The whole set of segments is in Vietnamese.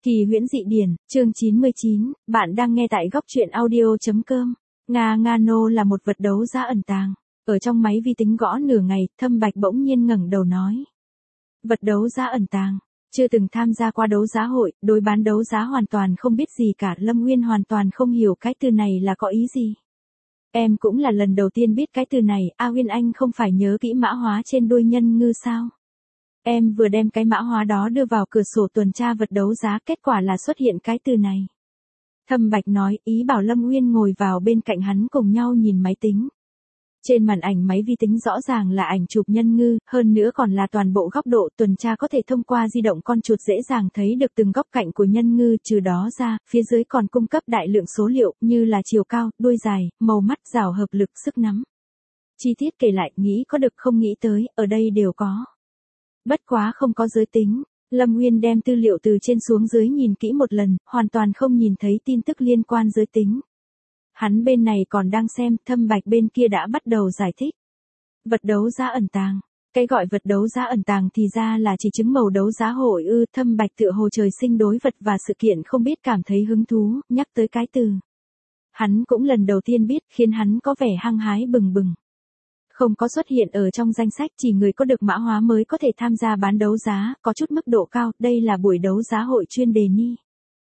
Kỳ huyễn dị điển, chương 99, bạn đang nghe tại góc truyện audio.com. Nano là một vật đấu giá ẩn tàng. Ở trong máy vi tính gõ nửa ngày, Thâm Bạch bỗng nhiên ngẩng đầu nói. Vật đấu giá ẩn tàng. Chưa từng tham gia qua đấu giá hội, đối bán đấu giá hoàn toàn không biết gì cả. Lâm Nguyên hoàn toàn không hiểu cái từ này là có ý gì. Em cũng là lần đầu tiên biết cái từ này. A Huyên anh không phải nhớ kỹ mã hóa trên đuôi nhân ngư sao? Em vừa đem cái mã hóa đó đưa vào cửa sổ tuần tra vật đấu giá, kết quả là xuất hiện cái từ này. Thâm Bạch nói, ý bảo Lâm Nguyên ngồi vào bên cạnh hắn cùng nhau nhìn máy tính. Trên màn ảnh máy vi tính rõ ràng là ảnh chụp nhân ngư, hơn nữa còn là toàn bộ góc độ. Tuần tra có thể thông qua di động con chuột dễ dàng thấy được từng góc cạnh của nhân ngư. Trừ đó ra, phía dưới còn cung cấp đại lượng số liệu như là chiều cao, đuôi dài, màu mắt, rào hợp lực, sức nắm. Chi tiết kể lại, nghĩ có được không nghĩ tới, ở đây đều có. Bất quá không có giới tính. Lâm Nguyên đem tư liệu từ trên xuống dưới nhìn kỹ một lần, hoàn toàn không nhìn thấy tin tức liên quan giới tính. Hắn bên này còn đang xem, Thâm Bạch bên kia đã bắt đầu giải thích. Vật đấu giá ẩn tàng. Cái gọi vật đấu giá ẩn tàng thì ra là chỉ chứng màu đấu giá hội ư. Thâm Bạch tựa hồ trời sinh đối vật và sự kiện không biết cảm thấy hứng thú, nhắc tới cái từ. Hắn cũng lần đầu tiên biết, khiến hắn có vẻ hăng hái bừng bừng. Không có xuất hiện ở trong danh sách, chỉ người có được mã hóa mới có thể tham gia bán đấu giá, có chút mức độ cao. Đây là buổi đấu giá hội chuyên đề ni.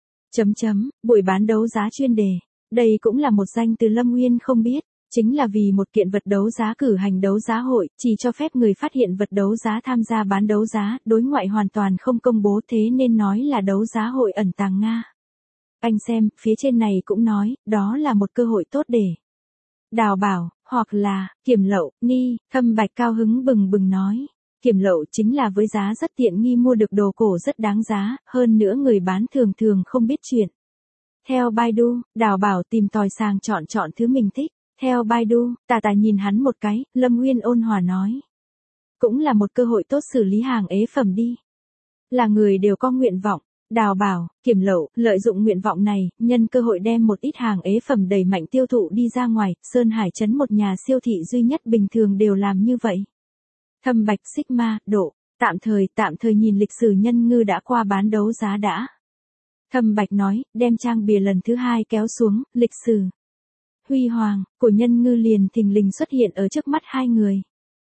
Buổi bán đấu giá chuyên đề. Đây cũng là một danh từ Lâm Nguyên không biết. Chính là vì một kiện vật đấu giá cử hành đấu giá hội, chỉ cho phép người phát hiện vật đấu giá tham gia bán đấu giá, đối ngoại hoàn toàn không công bố, thế nên nói là đấu giá hội ẩn tàng Nga. Anh xem, phía trên này cũng nói, đó là một cơ hội tốt để đào bảo, hoặc là kiểm lậu, ni. Thâm Bạch cao hứng bừng bừng nói. Kiểm lậu chính là với giá rất tiện nghi mua được đồ cổ rất đáng giá, hơn nữa người bán thường không biết chuyện. Theo Baidu, đào bảo tìm tòi sàng chọn thứ mình thích. Theo Baidu, tà nhìn hắn một cái, Lâm Nguyên ôn hòa nói. Cũng là một cơ hội tốt xử lý hàng ế phẩm đi. Là người đều có nguyện vọng. Đào bảo, kiểm lậu, lợi dụng nguyện vọng này, nhân cơ hội đem một ít hàng ế phẩm đẩy mạnh tiêu thụ đi ra ngoài. Sơn Hải Trấn một nhà siêu thị duy nhất bình thường đều làm như vậy. Thâm Bạch Sigma, độ, tạm thời nhìn lịch sử nhân ngư đã qua bán đấu giá đã. Thâm Bạch nói, đem trang bìa lần thứ 2 kéo xuống, lịch sử huy hoàng của nhân ngư liền thình lình xuất hiện ở trước mắt hai người.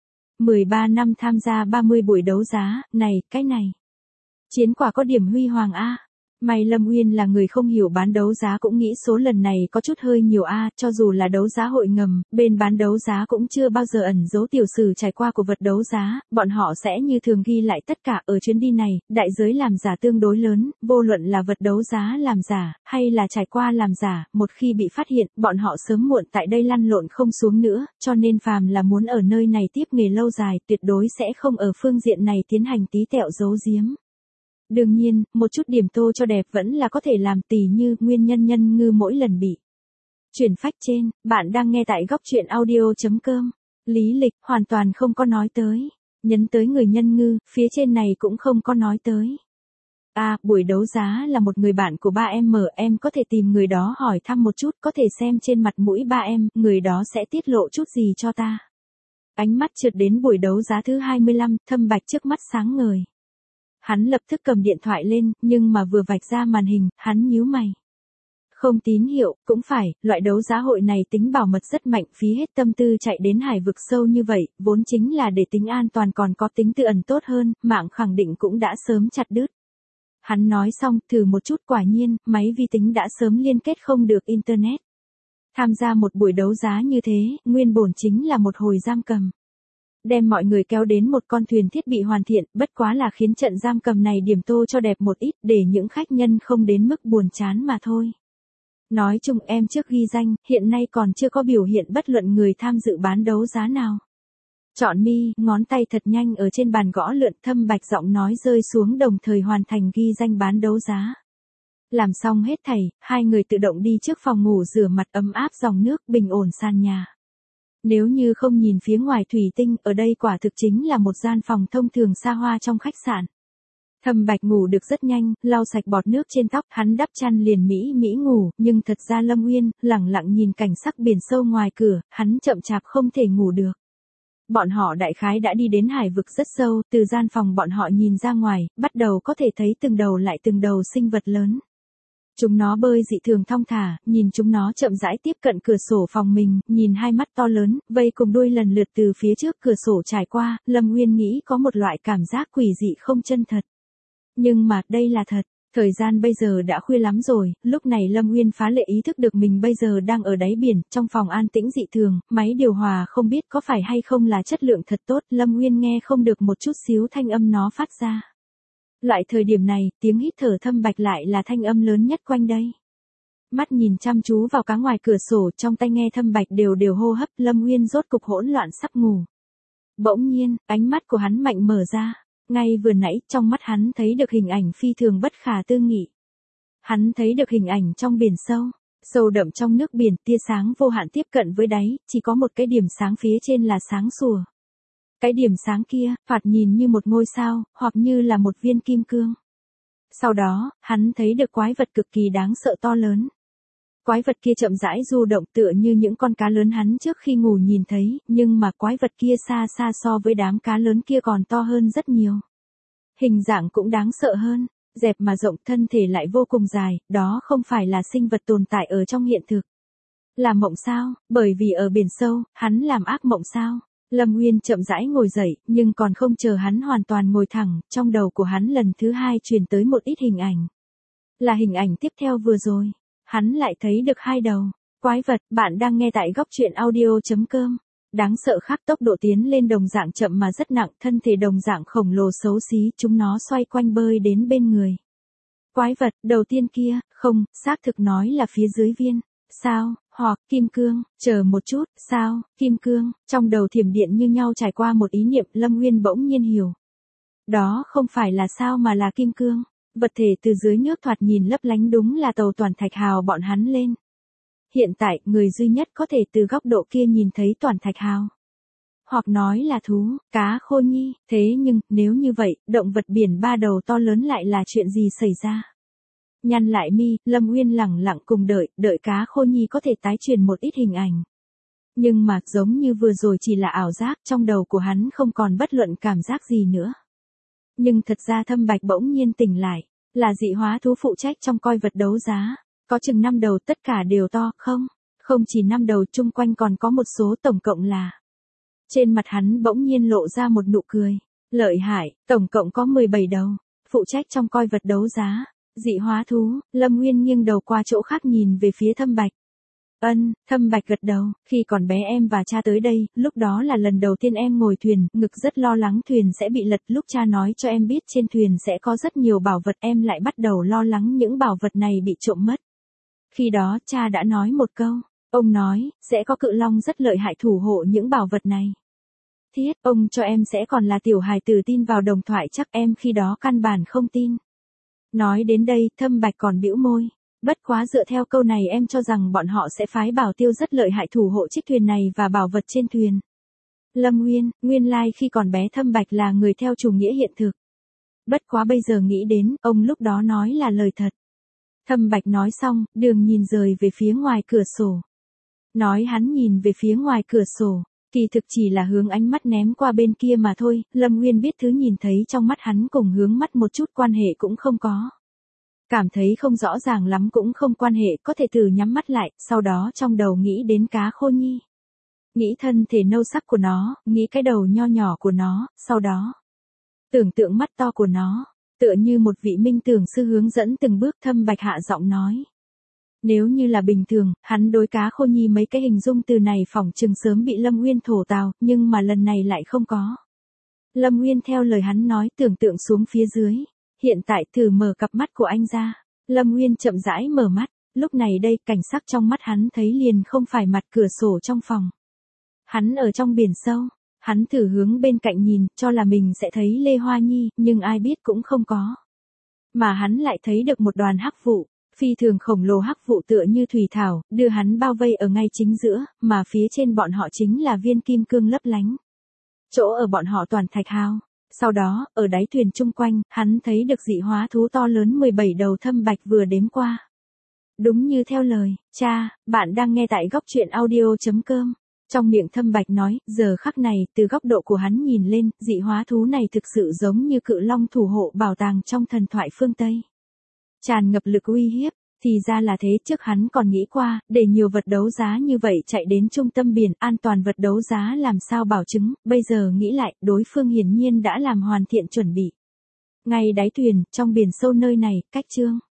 13 năm tham gia 30 buổi đấu giá, cái này. Chiến quả có điểm huy hoàng a. May Lâm Nguyên là người không hiểu bán đấu giá cũng nghĩ số lần này có chút hơi nhiều a, cho dù là đấu giá hội ngầm, bên bán đấu giá cũng chưa bao giờ ẩn giấu tiểu sử trải qua của vật đấu giá, bọn họ sẽ như thường ghi lại tất cả. Ở chuyến đi này, đại giới làm giả tương đối lớn, vô luận là vật đấu giá làm giả, hay là trải qua làm giả, một khi bị phát hiện, bọn họ sớm muộn tại đây lăn lộn không xuống nữa, cho nên phàm là muốn ở nơi này tiếp nghề lâu dài, tuyệt đối sẽ không ở phương diện này tiến hành tí tẹo giấu giếm. Đương nhiên, một chút điểm tô cho đẹp vẫn là có thể làm, tỉ như nguyên nhân nhân ngư mỗi lần bị chuyển phách trên. Bạn đang nghe tại góc truyện audio.com. Lý lịch hoàn toàn không có nói tới. Nhấn tới người nhân ngư, phía trên này cũng không có nói tới. Buổi đấu giá là một người bạn của ba em có thể tìm người đó hỏi thăm một chút, có thể xem trên mặt mũi ba em, người đó sẽ tiết lộ chút gì cho ta. Ánh mắt trượt đến buổi đấu giá thứ 25, Thâm Bạch trước mắt sáng ngời. Hắn lập tức cầm điện thoại lên, nhưng mà vừa vạch ra màn hình, hắn nhíu mày. Không tín hiệu, cũng phải, loại đấu giá hội này tính bảo mật rất mạnh, phí hết tâm tư chạy đến hải vực sâu như vậy, vốn chính là để tính an toàn còn có tính tự ẩn tốt hơn, mạng khẳng định cũng đã sớm chặt đứt. Hắn nói xong, thử một chút, quả nhiên, máy vi tính đã sớm liên kết không được Internet. Tham gia một buổi đấu giá như thế, nguyên bổn chính là một hồi giam cầm. Đem mọi người kéo đến một con thuyền thiết bị hoàn thiện, bất quá là khiến trận giam cầm này điểm tô cho đẹp một ít, để những khách nhân không đến mức buồn chán mà thôi. Nói chung em trước ghi danh, hiện nay còn chưa có biểu hiện bất luận người tham dự bán đấu giá nào. Chọn mi, ngón tay thật nhanh ở trên bàn gõ lượn, Thâm Bạch giọng nói rơi xuống đồng thời hoàn thành ghi danh bán đấu giá. Làm xong hết thảy, hai người tự động đi trước phòng ngủ rửa mặt, ấm áp dòng nước, bình ổn sàn nhà. Nếu như không nhìn phía ngoài thủy tinh, ở đây quả thực chính là một gian phòng thông thường xa hoa trong khách sạn. Thâm Bạch ngủ được rất nhanh, lau sạch bọt nước trên tóc, hắn đắp chăn liền mỹ ngủ, nhưng thật ra Lâm Nguyên, lẳng lặng nhìn cảnh sắc biển sâu ngoài cửa, hắn chậm chạp không thể ngủ được. Bọn họ đại khái đã đi đến hải vực rất sâu, từ gian phòng bọn họ nhìn ra ngoài, bắt đầu có thể thấy từng đầu lại từng đầu sinh vật lớn. Chúng nó bơi dị thường thong thả, nhìn chúng nó chậm rãi tiếp cận cửa sổ phòng mình, nhìn hai mắt to lớn, vây cùng đuôi lần lượt từ phía trước cửa sổ trải qua, Lâm Nguyên nghĩ có một loại cảm giác quỷ dị không chân thật. Nhưng mà, đây là thật. Thời gian bây giờ đã khuya lắm rồi, lúc này Lâm Nguyên phá lệ ý thức được mình bây giờ đang ở đáy biển, trong phòng an tĩnh dị thường, máy điều hòa không biết có phải hay không là chất lượng thật tốt, Lâm Nguyên nghe không được một chút xíu thanh âm nó phát ra. Loại thời điểm này, tiếng hít thở Thâm Bạch lại là thanh âm lớn nhất quanh đây. Mắt nhìn chăm chú vào cá ngoài cửa sổ, trong tai nghe Thâm Bạch đều đều hô hấp, Lâm Nguyên rốt cục hỗn loạn sắp ngủ. Bỗng nhiên, ánh mắt của hắn mạnh mở ra. Ngay vừa nãy, trong mắt hắn thấy được hình ảnh phi thường bất khả tư nghị. Hắn thấy được hình ảnh trong biển sâu, sâu đậm trong nước biển, tia sáng vô hạn tiếp cận với đáy, chỉ có một cái điểm sáng phía trên là sáng sủa. Cái điểm sáng kia, thoạt nhìn như một ngôi sao, hoặc như là một viên kim cương. Sau đó, hắn thấy được quái vật cực kỳ đáng sợ to lớn. Quái vật kia chậm rãi du động tựa như những con cá lớn hắn trước khi ngủ nhìn thấy, nhưng mà quái vật kia xa xa so với đám cá lớn kia còn to hơn rất nhiều. Hình dạng cũng đáng sợ hơn, dẹp mà rộng, thân thể lại vô cùng dài, đó không phải là sinh vật tồn tại ở trong hiện thực. Là mộng sao, bởi vì ở biển sâu, hắn làm ác mộng sao? Lâm Nguyên chậm rãi ngồi dậy, nhưng còn không chờ hắn hoàn toàn ngồi thẳng, trong đầu của hắn lần thứ hai truyền tới một ít hình ảnh. Là hình ảnh tiếp theo vừa rồi. Hắn lại thấy được hai đầu. Quái vật, bạn đang nghe tại góc truyện audio.com. Đáng sợ khác tốc độ tiến lên đồng dạng chậm mà rất nặng, thân thể đồng dạng khổng lồ xấu xí, chúng nó xoay quanh bơi đến bên người. Quái vật, đầu tiên kia, không, xác thực nói là phía dưới viên. Sao, hoặc, kim cương, chờ một chút, sao, kim cương, trong đầu thiểm điện như nhau trải qua một ý niệm, Lâm Nguyên bỗng nhiên hiểu. Đó không phải là sao mà là kim cương. Vật thể từ dưới nước thoạt nhìn lấp lánh đúng là tàu Toàn Thạch Hào bọn hắn lên. Hiện tại, người duy nhất có thể từ góc độ kia nhìn thấy Toàn Thạch Hào. Hoặc nói là thú, cá khô nhi, thế nhưng, nếu như vậy, động vật biển ba đầu to lớn lại là chuyện gì xảy ra? Nhăn lại mi, Lâm Nguyên lẳng lặng cùng đợi cá khô nhi có thể tái truyền một ít hình ảnh. Nhưng mà, giống như vừa rồi chỉ là ảo giác, trong đầu của hắn không còn bất luận cảm giác gì nữa. Nhưng thật ra Thâm Bạch bỗng nhiên tỉnh lại, là dị hóa thú phụ trách trong coi vật đấu giá, có chừng 5 đầu tất cả đều to, không chỉ 5 đầu, chung quanh còn có một số, tổng cộng là. Trên mặt hắn bỗng nhiên lộ ra một nụ cười, lợi hại, tổng cộng có 17 đầu, phụ trách trong coi vật đấu giá, dị hóa thú. Lâm Nguyên nghiêng đầu qua chỗ khác nhìn về phía Thâm Bạch. Thâm Bạch gật đầu, khi còn bé em và cha tới đây, lúc đó là lần đầu tiên em ngồi thuyền, ngực rất lo lắng thuyền sẽ bị lật, lúc cha nói cho em biết trên thuyền sẽ có rất nhiều bảo vật, em lại bắt đầu lo lắng những bảo vật này bị trộm mất. Khi đó, cha đã nói một câu, ông nói, sẽ có cự long rất lợi hại thủ hộ những bảo vật này. Thiết, ông cho em sẽ còn là tiểu hài tử tin vào đồng thoại, chắc em khi đó căn bản không tin. Nói đến đây, Thâm Bạch còn bĩu môi. Bất quá dựa theo câu này em cho rằng bọn họ sẽ phái Bảo Tiêu rất lợi hại thủ hộ chiếc thuyền này và bảo vật trên thuyền. Lâm Nguyên, nguyên lai khi còn bé Thâm Bạch là người theo chủ nghĩa hiện thực. Bất quá bây giờ nghĩ đến, ông lúc đó nói là lời thật. Thâm Bạch nói xong, đường nhìn rời về phía ngoài cửa sổ. Nói hắn nhìn về phía ngoài cửa sổ, kỳ thực chỉ là hướng ánh mắt ném qua bên kia mà thôi, Lâm Nguyên biết thứ nhìn thấy trong mắt hắn cùng hướng mắt một chút quan hệ cũng không có. Cảm thấy không rõ ràng lắm cũng không quan hệ, có thể thử nhắm mắt lại, sau đó trong đầu nghĩ đến cá khô nhi. Nghĩ thân thể nâu sắc của nó, nghĩ cái đầu nho nhỏ của nó, sau đó tưởng tượng mắt to của nó, tựa như một vị minh tưởng sư hướng dẫn từng bước. Thâm Bạch hạ giọng nói. Nếu như là bình thường, hắn đối cá khô nhi mấy cái hình dung từ này phỏng chừng sớm bị Lâm Nguyên thổ tào, nhưng mà lần này lại không có. Lâm Nguyên theo lời hắn nói tưởng tượng xuống phía dưới. Hiện tại thử mở cặp mắt của anh ra. Lâm Nguyên chậm rãi mở mắt, lúc này đây cảnh sắc trong mắt hắn thấy liền không phải mặt cửa sổ trong phòng. Hắn ở trong biển sâu, hắn thử hướng bên cạnh nhìn, cho là mình sẽ thấy Lê Hoa Nhi, nhưng ai biết cũng không có. Mà hắn lại thấy được một đoàn hắc vụ, phi thường khổng lồ hắc vụ tựa như thủy thảo, đưa hắn bao vây ở ngay chính giữa, mà phía trên bọn họ chính là viên kim cương lấp lánh. Chỗ ở bọn họ toàn thạch hào. Sau đó, ở đáy thuyền chung quanh, hắn thấy được dị hóa thú to lớn 17 đầu. Thâm Bạch vừa đếm qua. Đúng như theo lời, cha, bạn đang nghe tại góc truyện audio.com. Trong miệng Thâm Bạch nói, giờ khắc này, từ góc độ của hắn nhìn lên, dị hóa thú này thực sự giống như cự long thủ hộ bảo tàng trong thần thoại phương Tây. Tràn ngập lực uy hiếp, thì ra là thế, trước hắn còn nghĩ qua, để nhiều vật đấu giá như vậy chạy đến trung tâm biển, an toàn vật đấu giá làm sao bảo chứng, bây giờ nghĩ lại, đối phương hiển nhiên đã làm hoàn thiện chuẩn bị. Ngay đáy thuyền, trong biển sâu nơi này, cách Trương